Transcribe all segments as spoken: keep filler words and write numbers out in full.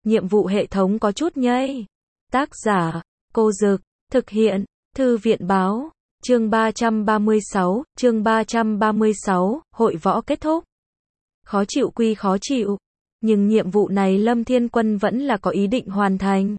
nhiệm vụ hệ thống có chút nhây. Tác giả, Cô Dực, thực hiện, Thư viện Báo, chương ba trăm ba mươi sáu, chương ba trăm ba mươi sáu, hội võ kết thúc. Khó chịu quy khó chịu, nhưng nhiệm vụ này Lâm Thiên Quân vẫn là có ý định hoàn thành.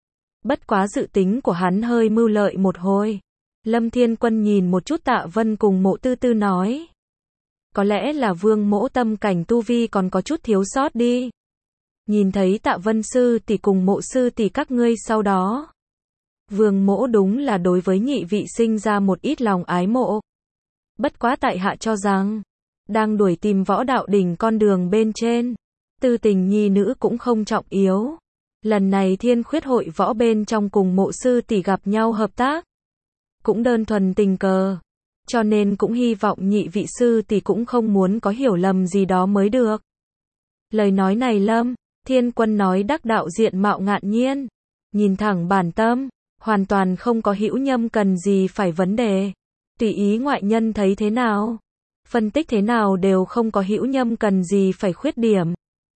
Bất quá dự tính của hắn hơi mưu lợi một hồi. Lâm Thiên Quân nhìn một chút Tạ Vân cùng Mộ Tư Tư nói. Có lẽ là Vương Mỗ tâm cảnh tu vi còn có chút thiếu sót đi. Nhìn thấy Tạ Vân sư tỷ cùng Mộ sư tỷ các ngươi sau đó. Vương Mỗ đúng là đối với nhị vị sinh ra một ít lòng ái mộ. Bất quá tại hạ cho rằng, đang đuổi tìm võ đạo đỉnh con đường bên trên, tư tình nhi nữ cũng không trọng yếu. Lần này Thiên Khuyết hội võ bên trong cùng Mộ sư tỷ gặp nhau hợp tác, cũng đơn thuần tình cờ, cho nên cũng hy vọng nhị vị sư tỷ cũng không muốn có hiểu lầm gì đó mới được. Lời nói này Lâm Thiên Quân nói đắc đạo diện mạo ngạn nhiên, nhìn thẳng bản tâm, hoàn toàn không có hữu nhâm cần gì phải vấn đề. Tùy ý ngoại nhân thấy thế nào, phân tích thế nào đều không có hữu nhâm cần gì phải khuyết điểm.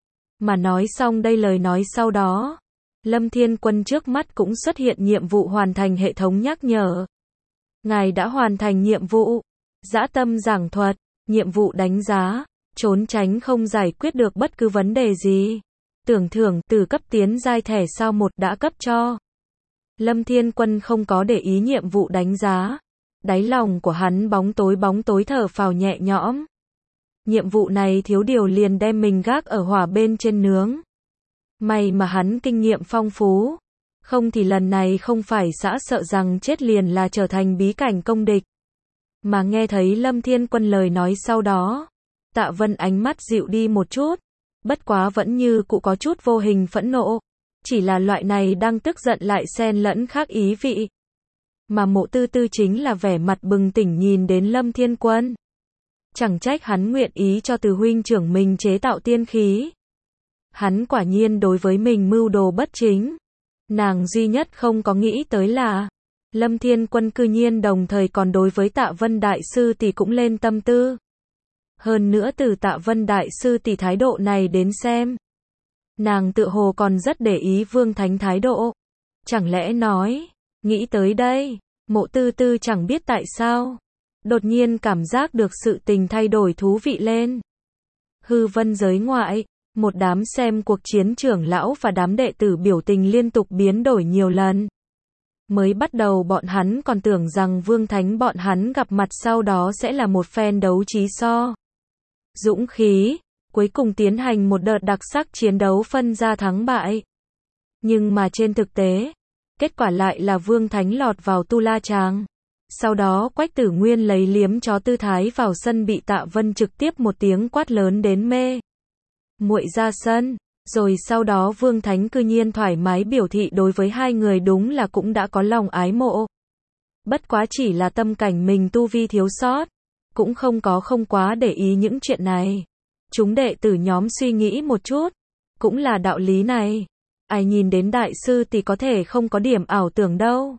Mà nói xong đây lời nói sau đó, Lâm Thiên Quân trước mắt cũng xuất hiện nhiệm vụ hoàn thành hệ thống nhắc nhở. Ngài đã hoàn thành nhiệm vụ, dã tâm giảng thuật, nhiệm vụ đánh giá, trốn tránh không giải quyết được bất cứ vấn đề gì. Tưởng thưởng từ cấp tiến giai thẻ sao một đã cấp cho. Lâm Thiên Quân không có để ý nhiệm vụ đánh giá. Đáy lòng của hắn bóng tối bóng tối thở phào nhẹ nhõm. Nhiệm vụ này thiếu điều liền đem mình gác ở hỏa bên trên nướng. May mà hắn kinh nghiệm phong phú. Không thì lần này không phải xã sợ rằng chết liền là trở thành bí cảnh công địch. Mà nghe thấy Lâm Thiên Quân lời nói sau đó, Tạ Vân ánh mắt dịu đi một chút. Bất quá vẫn như cụ có chút vô hình phẫn nộ. Chỉ là loại này đang tức giận lại xen lẫn khác ý vị. Mà Mộ Tư Tư chính là vẻ mặt bừng tỉnh nhìn đến Lâm Thiên Quân. Chẳng trách hắn nguyện ý cho từ huynh trưởng mình chế tạo tiên khí. Hắn quả nhiên đối với mình mưu đồ bất chính. Nàng duy nhất không có nghĩ tới là Lâm Thiên Quân cư nhiên đồng thời còn đối với Tạ Vân Đại Sư tỷ cũng lên tâm tư. Hơn nữa từ Tạ Vân Đại Sư tỷ thái độ này đến xem, nàng tự hồ còn rất để ý Vương Thánh thái độ. Chẳng lẽ nói, nghĩ tới đây, Mộ Tư Tư chẳng biết tại sao, đột nhiên cảm giác được sự tình thay đổi thú vị lên. Hư vân giới ngoại, một đám xem cuộc chiến trưởng lão và đám đệ tử biểu tình liên tục biến đổi nhiều lần. Mới bắt đầu bọn hắn còn tưởng rằng Vương Thánh bọn hắn gặp mặt sau đó sẽ là một phen đấu trí so dũng khí, cuối cùng tiến hành một đợt đặc sắc chiến đấu phân ra thắng bại. Nhưng mà trên thực tế, kết quả lại là Vương Thánh lọt vào tu la tràng. Sau đó Quách Tử Nguyên lấy liếm chó tư thái vào sân bị Tạ Vân trực tiếp một tiếng quát lớn đến mê muội ra sân. Rồi sau đó Vương Thánh cư nhiên thoải mái biểu thị đối với hai người đúng là cũng đã có lòng ái mộ. Bất quá chỉ là tâm cảnh mình tu vi thiếu sót, cũng không có không quá để ý những chuyện này. Chúng đệ tử nhóm suy nghĩ một chút, cũng là đạo lý này. Ai nhìn đến đại sư thì có thể không có điểm ảo tưởng đâu.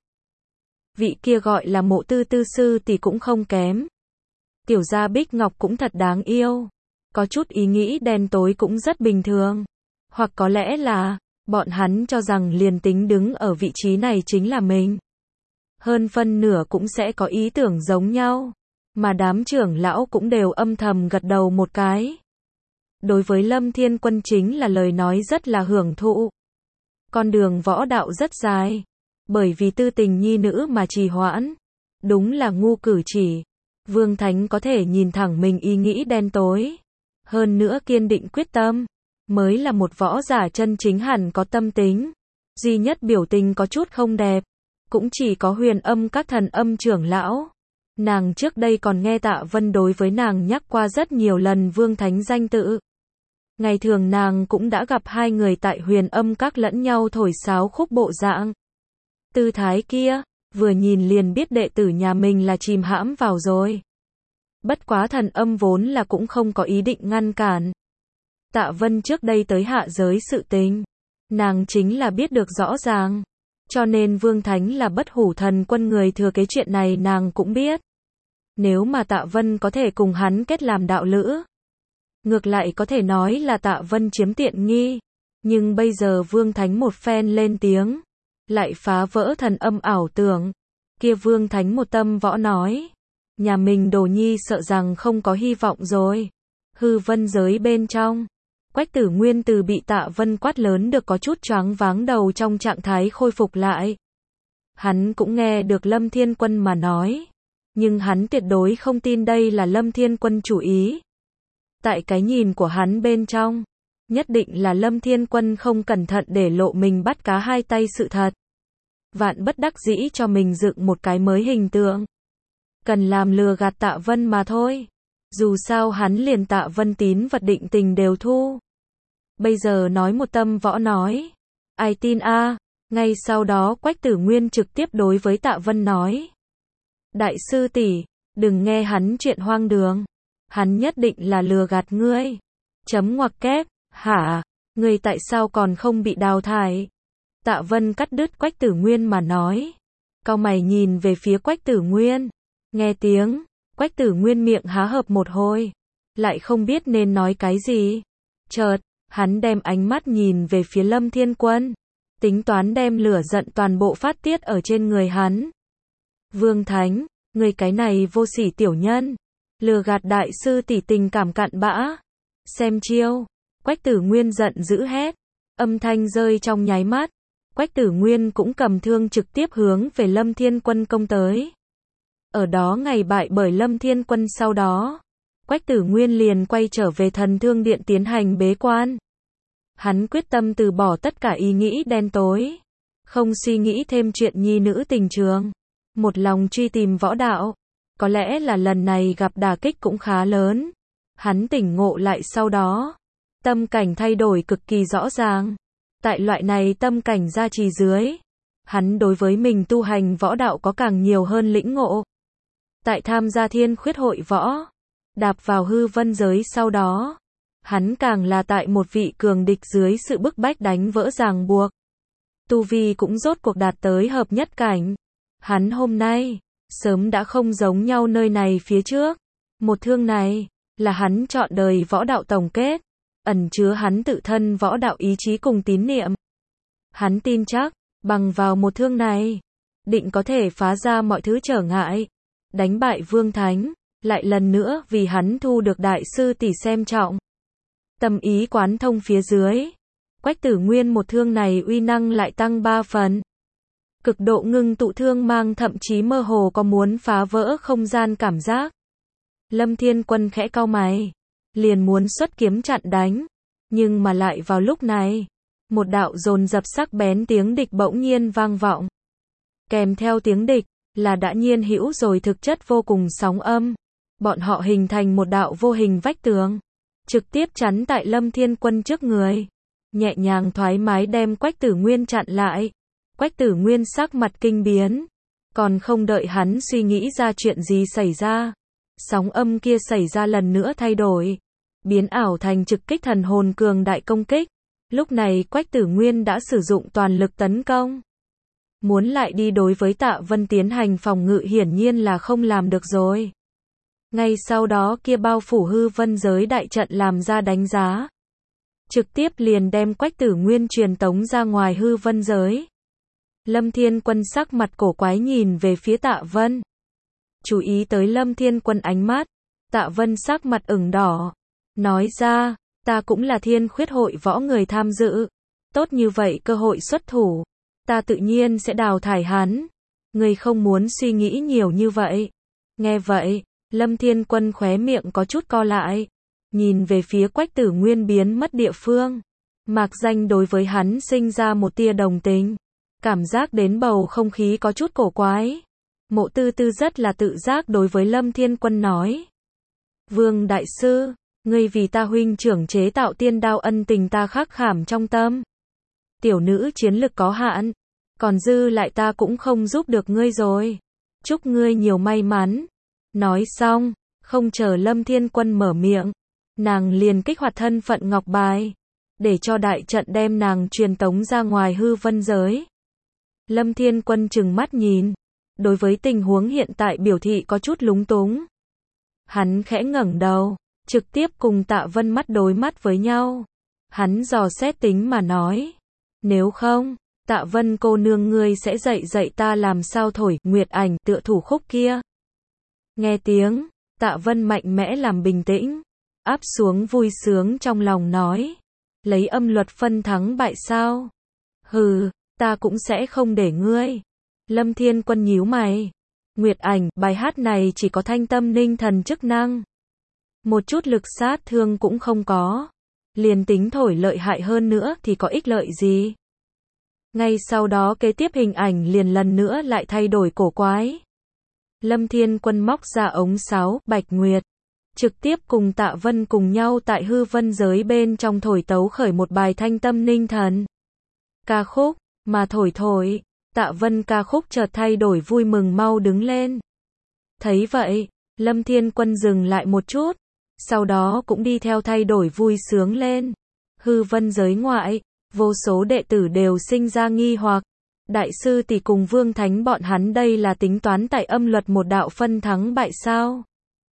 Vị kia gọi là Mộ Tư Tư sư thì cũng không kém. Tiểu gia Bích Ngọc cũng thật đáng yêu. Có chút ý nghĩ đen tối cũng rất bình thường. Hoặc có lẽ là, bọn hắn cho rằng liền tính đứng ở vị trí này chính là mình. Hơn phân nửa cũng sẽ có ý tưởng giống nhau. Mà đám trưởng lão cũng đều âm thầm gật đầu một cái. Đối với Lâm Thiên Quân chính là lời nói rất là hưởng thụ. Con đường võ đạo rất dài. Bởi vì tư tình nhi nữ mà trì hoãn. Đúng là ngu cử chỉ. Vương Thánh có thể nhìn thẳng mình ý nghĩ đen tối. Hơn nữa kiên định quyết tâm. Mới là một võ giả chân chính hẳn có tâm tính. Duy nhất biểu tình có chút không đẹp. Cũng chỉ có Huyền Âm các thần âm trưởng lão. Nàng trước đây còn nghe Tạ Vân đối với nàng nhắc qua rất nhiều lần Vương Thánh danh tự. Ngày thường nàng cũng đã gặp hai người tại Huyền Âm các lẫn nhau thổi sáo khúc bộ dạng. Tư thái kia, vừa nhìn liền biết đệ tử nhà mình là chìm hãm vào rồi. Bất quá thần âm vốn là cũng không có ý định ngăn cản. Tạ Vân trước đây tới hạ giới sự tình, nàng chính là biết được rõ ràng. Cho nên Vương Thánh là bất hủ thần quân người thừa kế chuyện này nàng cũng biết. Nếu mà Tạ Vân có thể cùng hắn kết làm đạo lữ, ngược lại có thể nói là Tạ Vân chiếm tiện nghi. Nhưng bây giờ Vương Thánh một phen lên tiếng, lại phá vỡ thần âm ảo tưởng. Kia Vương Thánh một tâm võ nói, nhà mình Đồ Nhi sợ rằng không có hy vọng rồi. Hư vân giới bên trong, Quách Tử Nguyên từ bị Tạ Vân quát lớn được có chút choáng váng đầu trong trạng thái khôi phục lại. Hắn cũng nghe được Lâm Thiên Quân mà nói, nhưng hắn tuyệt đối không tin đây là Lâm Thiên Quân chủ ý. Tại cái nhìn của hắn bên trong, nhất định là Lâm Thiên Quân không cẩn thận để lộ mình bắt cá hai tay sự thật. Vạn bất đắc dĩ cho mình dựng một cái mới hình tượng. Cần làm lừa gạt Tạ Vân mà thôi. Dù sao hắn liền Tạ Vân tín vật định tình đều thu. Bây giờ nói một tâm võ nói, ai tin a? Ngay sau đó Quách Tử Nguyên trực tiếp đối với Tạ Vân nói, đại sư tỷ, đừng nghe hắn chuyện hoang đường. Hắn nhất định là lừa gạt ngươi. Chấm ngoặc kép, hả? Ngươi tại sao còn không bị đào thải? Tạ Vân cắt đứt Quách Tử Nguyên mà nói. Cau mày nhìn về phía Quách Tử Nguyên. Nghe tiếng, Quách Tử Nguyên miệng há hợp một hồi, lại không biết nên nói cái gì. Chợt, hắn đem ánh mắt nhìn về phía Lâm Thiên Quân, tính toán đem lửa giận toàn bộ phát tiết ở trên người hắn. Vương Thánh, người cái này vô sỉ tiểu nhân, lừa gạt đại sư tỷ tình cảm cặn bã. Xem chiêu. Quách Tử Nguyên giận dữ hét, âm thanh rơi trong nháy mắt. Quách Tử Nguyên cũng cầm thương trực tiếp hướng về Lâm Thiên Quân công tới. Ở đó ngày bại bởi Lâm Thiên Quân sau đó, Quách Tử Nguyên liền quay trở về Thần Thương Điện tiến hành bế quan. Hắn quyết tâm từ bỏ tất cả ý nghĩ đen tối, không suy nghĩ thêm chuyện nhi nữ tình trường, một lòng truy tìm võ đạo. Có lẽ là lần này gặp đả kích cũng khá lớn. Hắn tỉnh ngộ lại sau đó, tâm cảnh thay đổi cực kỳ rõ ràng. Tại loại này tâm cảnh gia trì dưới, hắn đối với mình tu hành võ đạo có càng nhiều hơn lĩnh ngộ. Tại tham gia Thiên Khuyết hội võ, đạp vào hư vân giới sau đó, hắn càng là tại một vị cường địch dưới sự bức bách đánh vỡ ràng buộc. Tu vi cũng rốt cuộc đạt tới hợp nhất cảnh. Hắn hôm nay, sớm đã không giống nhau nơi này phía trước. Một thương này, là hắn chọn đời võ đạo tổng kết, ẩn chứa hắn tự thân võ đạo ý chí cùng tín niệm. Hắn tin chắc, bằng vào một thương này, định có thể phá ra mọi thứ trở ngại, đánh bại Vương Thánh, lại lần nữa vì hắn thu được đại sư tỷ xem trọng. Tâm ý quán thông phía dưới, Quách Tử Nguyên một thương này uy năng lại tăng ba phần. Cực độ ngưng tụ thương mang thậm chí mơ hồ có muốn phá vỡ không gian cảm giác. Lâm Thiên Quân khẽ cau mày, liền muốn xuất kiếm chặn đánh, nhưng mà lại vào lúc này, một đạo dồn dập sắc bén tiếng địch bỗng nhiên vang vọng. Kèm theo tiếng địch, là đã nhiên hữu rồi thực chất vô cùng sóng âm. Bọn họ hình thành một đạo vô hình vách tường, trực tiếp chắn tại Lâm Thiên Quân trước người, nhẹ nhàng thoải mái đem Quách Tử Nguyên chặn lại. Quách Tử Nguyên sắc mặt kinh biến, còn không đợi hắn suy nghĩ ra chuyện gì xảy ra, sóng âm kia xảy ra lần nữa thay đổi, biến ảo thành trực kích thần hồn cường đại công kích. Lúc này Quách Tử Nguyên đã sử dụng toàn lực tấn công. Muốn lại đi đối với Tạ Vân tiến hành phòng ngự hiển nhiên là không làm được rồi. Ngay sau đó kia bao phủ hư vân giới đại trận làm ra đánh giá, trực tiếp liền đem Quách Tử Nguyên truyền tống ra ngoài hư vân giới. Lâm Thiên Quân sắc mặt cổ quái nhìn về phía Tạ Vân. Chú ý tới Lâm Thiên Quân ánh mắt, Tạ Vân sắc mặt ửng đỏ, nói ra, ta cũng là Thiên Khuyết hội võ người tham dự, tốt như vậy cơ hội xuất thủ, ta tự nhiên sẽ đào thải hắn. Người không muốn suy nghĩ nhiều như vậy. Nghe vậy, Lâm Thiên Quân khóe miệng có chút co lại, nhìn về phía Quách Tử Nguyên biến mất địa phương. Mạc Danh đối với hắn sinh ra một tia đồng tình, cảm giác đến bầu không khí có chút cổ quái. Mộ Tư Tư rất là tự giác đối với Lâm Thiên Quân nói, Vương Đại Sư, ngươi vì ta huynh trưởng chế tạo tiên đao ân tình ta khắc khảm trong tâm. Tiểu nữ chiến lực có hạn, còn dư lại ta cũng không giúp được ngươi rồi. Chúc ngươi nhiều may mắn. Nói xong, không chờ Lâm Thiên Quân mở miệng, nàng liền kích hoạt thân phận ngọc bài, để cho đại trận đem nàng truyền tống ra ngoài hư vân giới. Lâm Thiên Quân trừng mắt nhìn, đối với tình huống hiện tại biểu thị có chút lúng túng. Hắn khẽ ngẩng đầu, trực tiếp cùng Tạ Vân mắt đối mắt với nhau. Hắn dò xét tính mà nói. Nếu không, Tạ Vân cô nương ngươi sẽ dạy dạy ta làm sao thổi Nguyệt Ảnh tựa thủ khúc kia. Nghe tiếng, Tạ Vân mạnh mẽ làm bình tĩnh, áp xuống vui sướng trong lòng nói. Lấy âm luật phân thắng bại sao? Hừ, ta cũng sẽ không để ngươi. Lâm Thiên Quân nhíu mày. Nguyệt Ảnh, bài hát này chỉ có thanh tâm ninh thần chức năng. Một chút lực sát thương cũng không có. Liền tính thổi lợi hại hơn nữa thì có ích lợi gì? Ngay sau đó kế tiếp hình ảnh liền lần nữa lại thay đổi cổ quái. Lâm Thiên Quân móc ra ống sáo, Bạch Nguyệt. Trực tiếp cùng Tạ Vân cùng nhau tại hư vân giới bên trong thổi tấu khởi một bài thanh tâm ninh thần. Ca khúc, mà thổi thổi, Tạ Vân ca khúc chợt thay đổi vui mừng mau đứng lên. Thấy vậy, Lâm Thiên Quân dừng lại một chút, sau đó cũng đi theo thay đổi vui sướng lên. Hư vân giới ngoại, vô số đệ tử đều sinh ra nghi hoặc. Đại sư tỷ cùng Vương Thánh bọn hắn đây là tính toán tại âm luật một đạo phân thắng bại sao?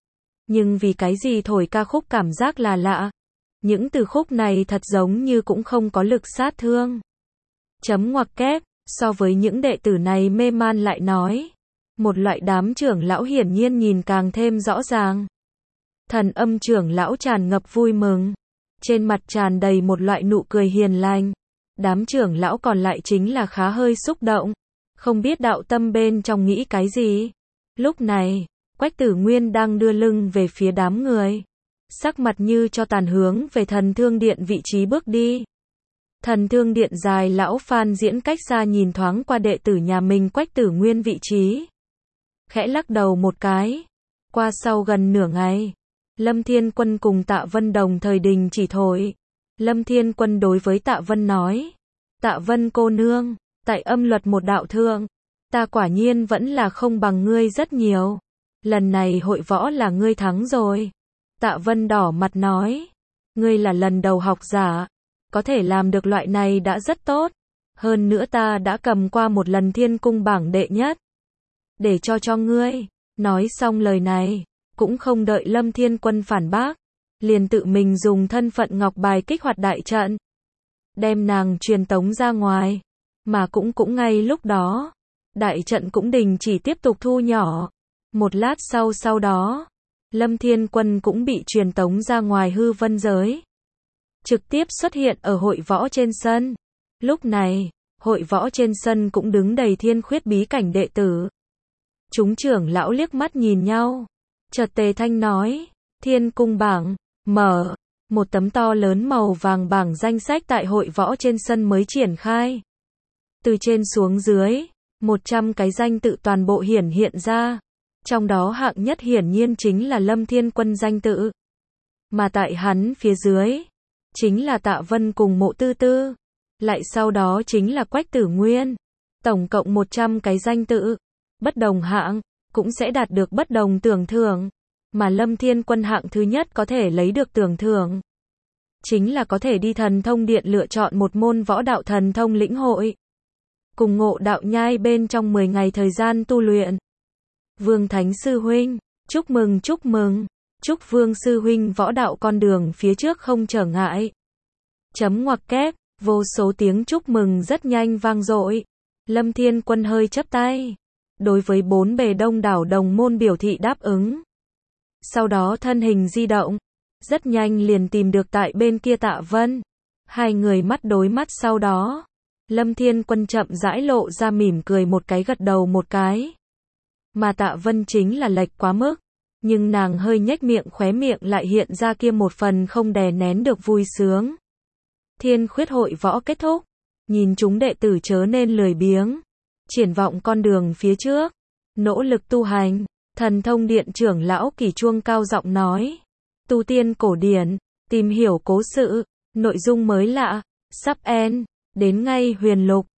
Nhưng vì cái gì thổi ca khúc cảm giác là lạ? Những từ khúc này thật giống như cũng không có lực sát thương. Chấm ngoặc kép, so với những đệ tử này mê man lại nói. Một loại đám trưởng lão hiển nhiên nhìn càng thêm rõ ràng. Thần âm trưởng lão tràn ngập vui mừng. Trên mặt tràn đầy một loại nụ cười hiền lành. Đám trưởng lão còn lại chính là khá hơi xúc động. Không biết đạo tâm bên trong nghĩ cái gì. Lúc này, Quách Tử Nguyên đang đưa lưng về phía đám người. Sắc mặt như cho tàn hướng về thần thương điện vị trí bước đi. Thần thương điện dài lão Phan Diễn cách xa nhìn thoáng qua đệ tử nhà mình Quách Tử Nguyên vị trí. Khẽ lắc đầu một cái. Qua sau gần nửa ngày, Lâm Thiên Quân cùng Tạ Vân đồng thời đình chỉ thổi. Lâm Thiên Quân đối với Tạ Vân nói. Tạ Vân cô nương, tại âm luật một đạo thượng, ta quả nhiên vẫn là không bằng ngươi rất nhiều. Lần này hội võ là ngươi thắng rồi. Tạ Vân đỏ mặt nói. Ngươi là lần đầu học giả. Có thể làm được loại này đã rất tốt. Hơn nữa ta đã cầm qua một lần thiên cung bảng đệ nhất. Để cho cho ngươi. Nói xong lời này, cũng không đợi Lâm Thiên Quân phản bác. Liền tự mình dùng thân phận ngọc bài kích hoạt đại trận. Đem nàng truyền tống ra ngoài. Mà cũng cũng ngay lúc đó, đại trận cũng đình chỉ tiếp tục thu nhỏ. Một lát sau sau đó, Lâm Thiên Quân cũng bị truyền tống ra ngoài hư vân giới. Trực tiếp xuất hiện ở hội võ trên sân. Lúc này, hội võ trên sân cũng đứng đầy thiên khuyết bí cảnh đệ tử. Chúng trưởng lão liếc mắt nhìn nhau. Chợt Tề Thanh nói, thiên cung bảng, mở. Một tấm to lớn màu vàng bảng danh sách tại hội võ trên sân mới triển khai. Từ trên xuống dưới, một trăm cái danh tự toàn bộ hiển hiện ra. Trong đó hạng nhất hiển nhiên chính là Lâm Thiên Quân danh tự. Mà tại hắn phía dưới, chính là Tạ Vân cùng Mộ Tư Tư. Lại sau đó chính là Quách Tử Nguyên. Tổng cộng một trăm cái danh tự. Bất đồng hạng, cũng sẽ đạt được bất đồng tưởng thưởng. Mà Lâm Thiên Quân hạng thứ nhất có thể lấy được tưởng thưởng. Chính là có thể đi thần thông điện lựa chọn một môn võ đạo thần thông lĩnh hội. Cùng Ngộ Đạo Nhai bên trong mười ngày thời gian tu luyện. Vương Thánh Sư Huynh, chúc mừng chúc mừng. Chúc Vương Sư Huynh võ đạo con đường phía trước không trở ngại. Chấm ngoặc kép, vô số tiếng chúc mừng rất nhanh vang dội. Lâm Thiên Quân hơi chắp tay. Đối với bốn bề đông đảo đồng môn biểu thị đáp ứng. Sau đó thân hình di động. Rất nhanh liền tìm được tại bên kia Tạ Vân. Hai người mắt đối mắt sau đó. Lâm Thiên Quân chậm rãi lộ ra mỉm cười một cái gật đầu một cái. Mà Tạ Vân chính là lệch quá mức. Nhưng nàng hơi nhếch miệng khóe miệng lại hiện ra kia một phần không đè nén được vui sướng. Thiên khuyết hội võ kết thúc. Nhìn chúng đệ tử chớ nên lười biếng. Triển vọng con đường phía trước. Nỗ lực tu hành. Thần thông điện trưởng lão Kỳ Chuông cao giọng nói. Tu tiên cổ điển. Tìm hiểu cố sự. Nội dung mới lạ. Sắp end. Đến ngay huyền lục.